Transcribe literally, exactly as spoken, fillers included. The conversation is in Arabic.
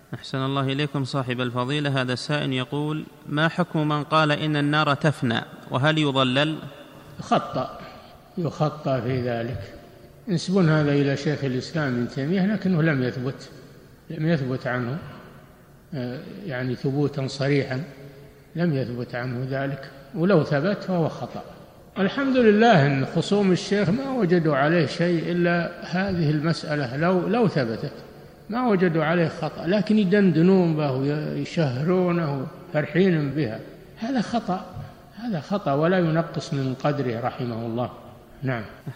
أحسن الله إليكم صاحب الفضيلة. هذا السائل يقول: ما حكم من قال إن النار تفنى، وهل يضلل؟ خطأ، يخطأ في ذلك. ينسبون هذا إلى شيخ الإسلام ابن تيمية، لكنه لم يثبت لم يثبت عنه يعني ثبوتا صريحا، لم يثبت عنه ذلك، ولو ثبت فهو خطأ. الحمد لله أن خصوم الشيخ ما وجدوا عليه شيء إلا هذه المسألة، لو لو ثبتت ما وجدوا عليه خطأ، لكن يدندنون به ويشهرونه فرحين بها، هذا خطأ، هذا خطأ ولا ينقص من قدره رحمه الله. نعم.